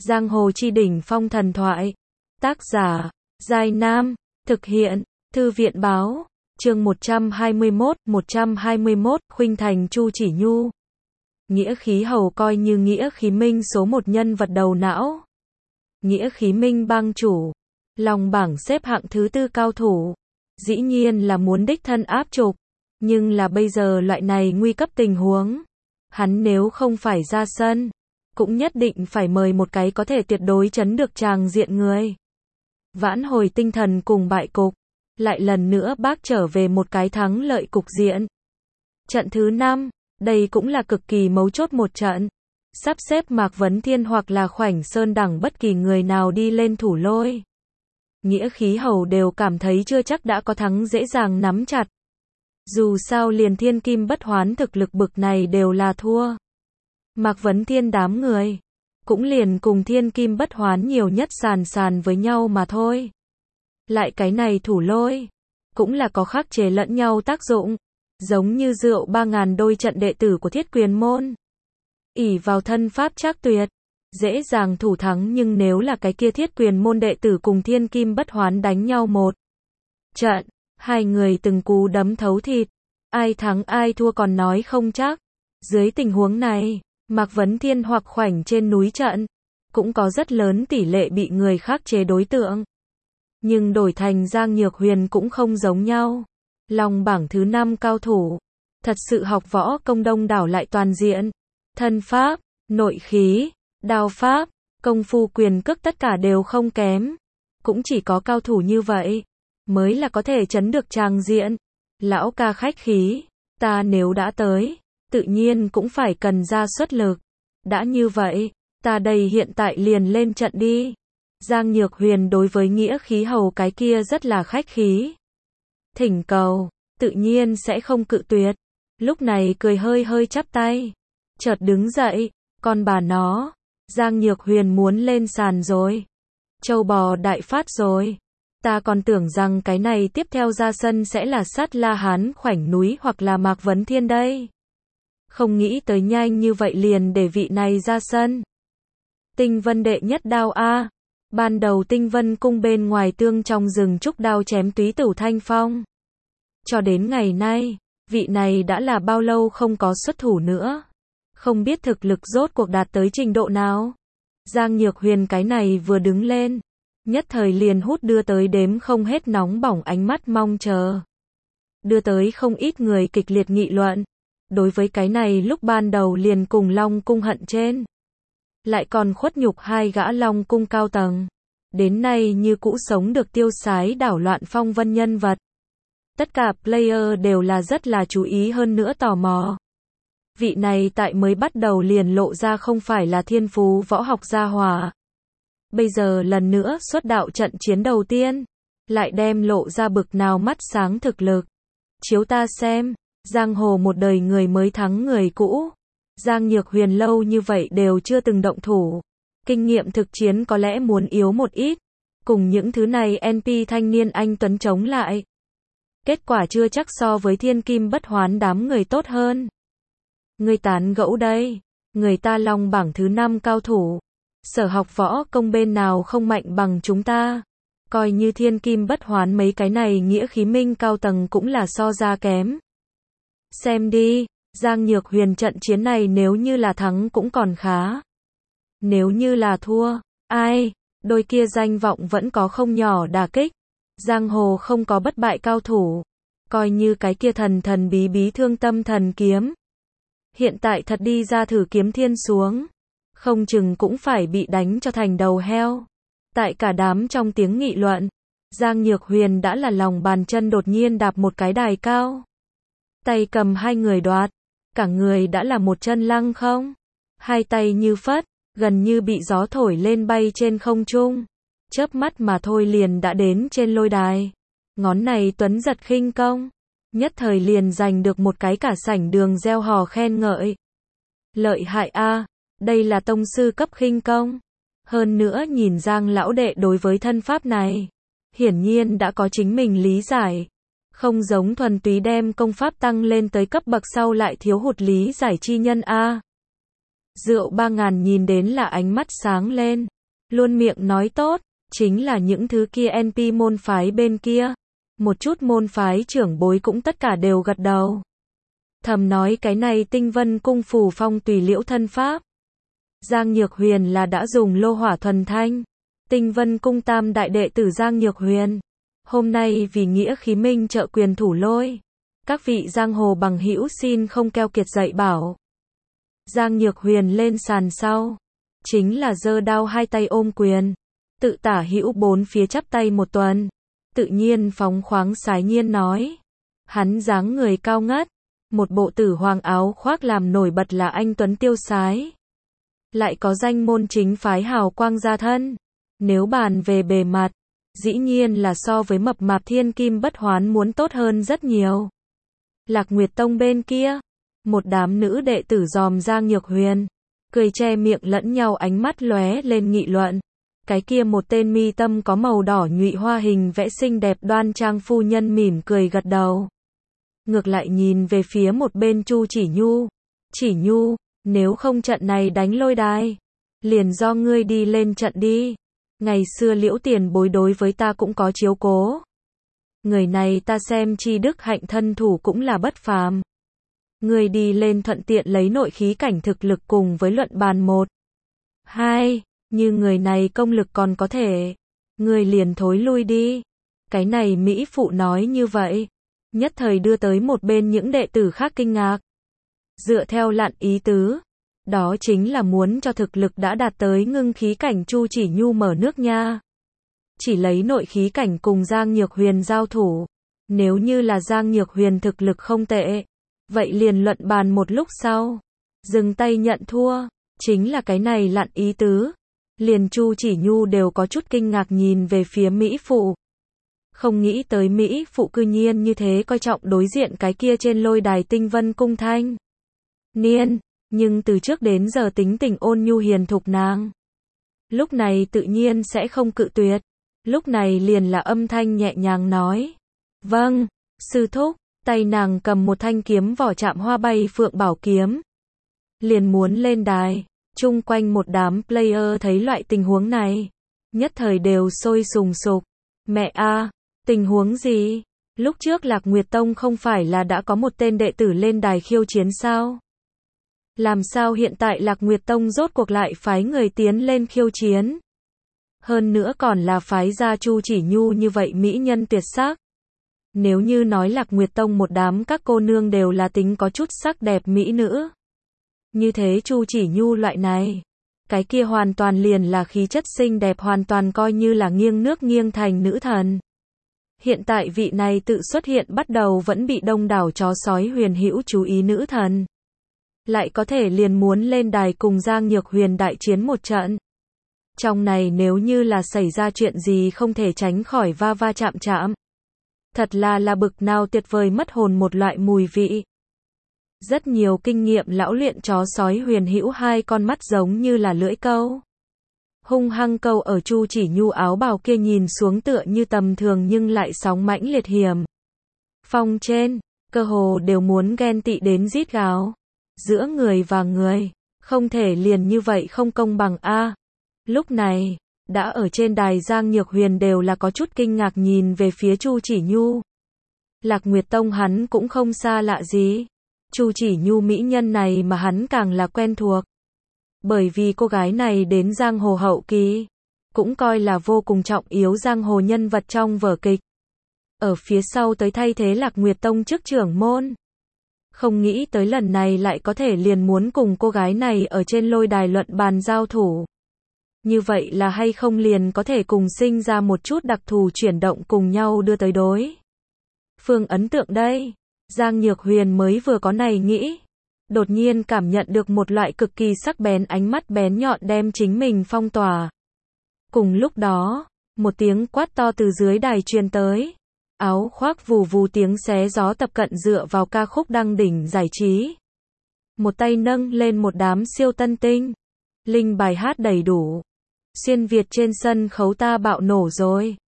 Giang hồ chi đỉnh phong thần thoại. Tác giả, Giai Nam. Thực hiện, Thư viện báo. Chương 121, Khuynh Thành Chu Chỉ Nhu. Nghĩa Khí Hầu coi như Nghĩa Khí Minh số một nhân vật đầu não. Nghĩa Khí Minh bang chủ. Lòng bảng xếp hạng thứ 4 cao thủ. Dĩ nhiên là muốn đích thân áp trục. Nhưng là bây giờ loại này nguy cấp tình huống. Hắn nếu không phải ra sân, cũng nhất định phải mời một cái có thể tuyệt đối chấn được tràng diện người. Vãn hồi tinh thần cùng bại cục. Lại lần nữa bác trở về một cái thắng lợi cục diện. Trận thứ 5, đây cũng là cực kỳ mấu chốt một trận. Sắp xếp Mạc Vấn Thiên hoặc là Khoảnh Sơn đẳng bất kỳ người nào đi lên thủ lôi. Nghĩa Khí Hầu đều cảm thấy chưa chắc đã có thắng dễ dàng nắm chặt. Dù sao liền thiên kim bất hoán thực lực bực này đều là thua. Mạc Vấn Thiên đám người cũng liền cùng thiên kim bất hoán nhiều nhất sàn với nhau mà thôi. Lại cái này thủ lôi cũng là có khắc chế lẫn nhau tác dụng, giống như rượu 3000 đôi trận đệ tử của Thiết Quyền môn. Ỷ vào thân pháp trác tuyệt, dễ dàng thủ thắng, nhưng nếu là cái kia Thiết Quyền môn đệ tử cùng thiên kim bất hoán đánh nhau một trận, hai người từng cú đấm thấu thịt, ai thắng ai thua còn nói không chắc. Dưới tình huống này, Mạc Vấn Thiên hoặc Khoảnh trên núi trận cũng có rất lớn tỷ lệ bị người khác chế đối tượng. Nhưng đổi thành Giang Nhược Huyền cũng không giống nhau. Lòng bảng thứ 5 cao thủ, thật sự học võ công đông đảo lại toàn diện. Thân pháp, nội khí, đao pháp, công phu quyền cước tất cả đều không kém. Cũng chỉ có cao thủ như vậy mới là có thể chấn được tràng diện. Lão ca khách khí, ta nếu đã tới, tự nhiên cũng phải cần ra xuất lực. Đã như vậy, ta đây hiện tại liền lên trận đi. Giang Nhược Huyền đối với Nghĩa Khí Hầu cái kia rất là khách khí. Thỉnh cầu, tự nhiên sẽ không cự tuyệt. Lúc này cười hơi chắp tay. Chợt đứng dậy, con bà nó, Giang Nhược Huyền muốn lên sàn rồi. Châu bò đại phát rồi. Ta còn tưởng rằng cái này tiếp theo ra sân sẽ là Sát La Hán Khoảnh núi hoặc là Mạc Vấn Thiên đây. Không nghĩ tới nhanh như vậy liền để vị này ra sân. Tinh Vân đệ nhất đao a. Ban đầu Tinh Vân cung bên ngoài tương trong rừng trúc đao chém túy tử thanh phong. Cho đến ngày nay, vị này đã là bao lâu không có xuất thủ nữa. Không biết thực lực rốt cuộc đạt tới trình độ nào. Giang Nhược Huyền cái này vừa đứng lên, nhất thời liền hút đưa tới đếm không hết nóng bỏng ánh mắt mong chờ. Đưa tới không ít người kịch liệt nghị luận. Đối với cái này lúc ban đầu liền cùng Long cung hận trên. Lại còn khuất nhục hai gã Long cung cao tầng. Đến nay như cũ sống được tiêu sái đảo loạn phong vân nhân vật. Tất cả player đều là rất là chú ý hơn nữa tò mò. Vị này tại mới bắt đầu liền lộ ra không phải là thiên phú võ học gia hỏa. Bây giờ lần nữa xuất đạo trận chiến đầu tiên, lại đem lộ ra bực nào mắt sáng thực lực. Chiếu ta xem, giang hồ một đời người mới thắng người cũ. Giang Nhược Huyền lâu như vậy đều chưa từng động thủ. Kinh nghiệm thực chiến có lẽ muốn yếu một ít. Cùng những thứ này NP thanh niên anh tuấn chống lại. Kết quả chưa chắc so với thiên kim bất hoán đám người tốt hơn. Người tán gẫu đây. Người ta long bảng thứ 5 cao thủ. Sở học võ công bên nào không mạnh bằng chúng ta. Coi như thiên kim bất hoán mấy cái này Nghĩa Khí Minh cao tầng cũng là so ra kém. Xem đi, Giang Nhược Huyền trận chiến này nếu như là thắng cũng còn khá. Nếu như là thua, ai, đôi kia danh vọng vẫn có không nhỏ đả kích. Giang hồ không có bất bại cao thủ. Coi như cái kia thần bí thương tâm thần kiếm. Hiện tại thật đi ra thử kiếm thiên xuống. Không chừng cũng phải bị đánh cho thành đầu heo. Tại cả đám trong tiếng nghị luận, Giang Nhược Huyền đã là lòng bàn chân đột nhiên đạp một cái đài cao. Tay cầm hai người đoạt, cả người đã là một chân lăng không. Hai tay như phất, gần như bị gió thổi lên bay trên không trung. Chớp mắt mà thôi liền đã đến trên lôi đài. Ngón này tuấn giật khinh công, nhất thời liền giành được một cái cả sảnh đường reo hò khen ngợi. Lợi hại a, đây là tông sư cấp khinh công. Hơn nữa nhìn Giang lão đệ đối với thân pháp này, hiển nhiên đã có chính mình lý giải. Không giống thuần túy đem công pháp tăng lên tới cấp bậc sau lại thiếu hụt lý giải chi nhân a. Rượu 3000 nhìn đến là ánh mắt sáng lên. Luôn miệng nói tốt, chính là những thứ kia NP môn phái bên kia. Một chút môn phái trưởng bối cũng tất cả đều gật đầu. Thầm nói cái này Tinh Vân cung phù phong tùy liễu thân pháp. Giang Nhược Huyền là đã dùng lô hỏa thuần thanh. Tinh Vân cung tam đại đệ tử Giang Nhược Huyền. Hôm nay vì nghĩa khí minh trợ quyền thủ lôi. Các vị giang hồ bằng hữu xin không keo kiệt dạy bảo. Giang Nhược Huyền lên sàn sau. Chính là giơ đao hai tay ôm quyền. Tự tả hữu bốn phía chắp tay một tuần. Tự nhiên phóng khoáng sái nhiên nói. Hắn dáng người cao ngất. Một bộ tử hoàng áo khoác làm nổi bật là anh tuấn tiêu sái. Lại có danh môn chính phái hào quang gia thân. Nếu bàn về bề mặt, dĩ nhiên là so với mập mạp thiên kim bất hoán muốn tốt hơn rất nhiều. Lạc Nguyệt Tông bên kia, một đám nữ đệ tử dòm Giang Nhược Huyền, cười che miệng lẫn nhau ánh mắt lóe lên nghị luận. Cái kia một tên mi tâm có màu đỏ nhụy hoa hình vẽ xinh đẹp đoan trang phu nhân mỉm cười gật đầu. Ngược lại nhìn về phía một bên Chu Chỉ Nhu. Chỉ Nhu, nếu không trận này đánh lôi đài, liền do ngươi đi lên trận đi. Ngày xưa Liễu tiền bối đối với ta cũng có chiếu cố. Người này ta xem chi đức hạnh thân thủ cũng là bất phàm. Ngươi đi lên thuận tiện lấy nội khí cảnh thực lực cùng với luận bàn 1, 2, như người này công lực còn có thể. Ngươi liền thối lui đi. Cái này Mỹ phụ nói như vậy. Nhất thời đưa tới một bên những đệ tử khác kinh ngạc. Dựa theo lặn ý tứ, đó chính là muốn cho thực lực đã đạt tới ngưng khí cảnh Chu Chỉ Nhu mở nước nha. Chỉ lấy nội khí cảnh cùng Giang Nhược Huyền giao thủ. Nếu như là Giang Nhược Huyền thực lực không tệ, vậy liền luận bàn một lúc sau, dừng tay nhận thua. Chính là cái này lặn ý tứ. Liền Chu Chỉ Nhu đều có chút kinh ngạc nhìn về phía Mỹ phụ. Không nghĩ tới Mỹ phụ cư nhiên như thế coi trọng đối diện cái kia trên lôi đài Tinh Vân cung thanh niên, nhưng từ trước đến giờ tính tình ôn nhu hiền thục nàng. Lúc này tự nhiên sẽ không cự tuyệt. Lúc này liền là âm thanh nhẹ nhàng nói. Vâng, sư thúc. Tay nàng cầm một thanh kiếm vỏ chạm hoa bay phượng bảo kiếm. Liền muốn lên đài. Chung quanh một đám player thấy loại tình huống này. Nhất thời đều sôi sùng sục. Mẹ a, tình huống gì? Lúc trước Lạc Nguyệt Tông không phải là đã có một tên đệ tử lên đài khiêu chiến sao? Làm sao hiện tại Lạc Nguyệt Tông rốt cuộc lại phái người tiến lên khiêu chiến? Hơn nữa còn là phái gia Chu Chỉ Nhu như vậy mỹ nhân tuyệt sắc. Nếu như nói Lạc Nguyệt Tông một đám các cô nương đều là tính có chút sắc đẹp mỹ nữ. Như thế Chu Chỉ Nhu loại này, cái kia hoàn toàn liền là khí chất xinh đẹp, hoàn toàn coi như là nghiêng nước nghiêng thành nữ thần. Hiện tại vị này tự xuất hiện bắt đầu vẫn bị đông đảo chó sói huyền hữu chú ý nữ thần. Lại có thể liền muốn lên đài cùng Giang Nhược Huyền đại chiến một trận. Trong này nếu như là xảy ra chuyện gì không thể tránh khỏi va va chạm chạm. Thật là bực nào tuyệt vời mất hồn một loại mùi vị. Rất nhiều kinh nghiệm lão luyện chó sói huyền hữu hai con mắt giống như là lưỡi câu. Hung hăng câu ở Chu Chỉ Nhu áo bào kia nhìn xuống tựa như tầm thường nhưng lại sóng mãnh liệt hiểm. Phong trên, cơ hồ đều muốn ghen tị đến rít gào. Giữa người và người, không thể liền như vậy không công bằng a. Lúc này, đã ở trên đài Giang Nhược Huyền đều là có chút kinh ngạc nhìn về phía Chu Chỉ Nhu. Lạc Nguyệt Tông hắn cũng không xa lạ gì. Chu Chỉ Nhu mỹ nhân này mà hắn càng là quen thuộc. Bởi vì cô gái này đến giang hồ hậu kỳ, cũng coi là vô cùng trọng yếu giang hồ nhân vật trong vở kịch. Ở phía sau tới thay thế Lạc Nguyệt Tông chức trưởng môn. Không nghĩ tới lần này lại có thể liền muốn cùng cô gái này ở trên lôi đài luận bàn giao thủ. Như vậy là hay không liền có thể cùng sinh ra một chút đặc thù chuyển động cùng nhau đưa tới đối phương ấn tượng đây. Giang Nhược Huyền mới vừa có này nghĩ. Đột nhiên cảm nhận được một loại cực kỳ sắc bén ánh mắt bén nhọn đem chính mình phong tỏa. Cùng lúc đó, một tiếng quát to từ dưới đài truyền tới. Áo khoác vù vù tiếng xé gió tập cận dựa vào ca khúc đăng đỉnh giải trí. Một tay nâng lên một đám siêu tân tinh. Linh bài hát đầy đủ. Xuyên Việt trên sân khấu ta bạo nổ rồi.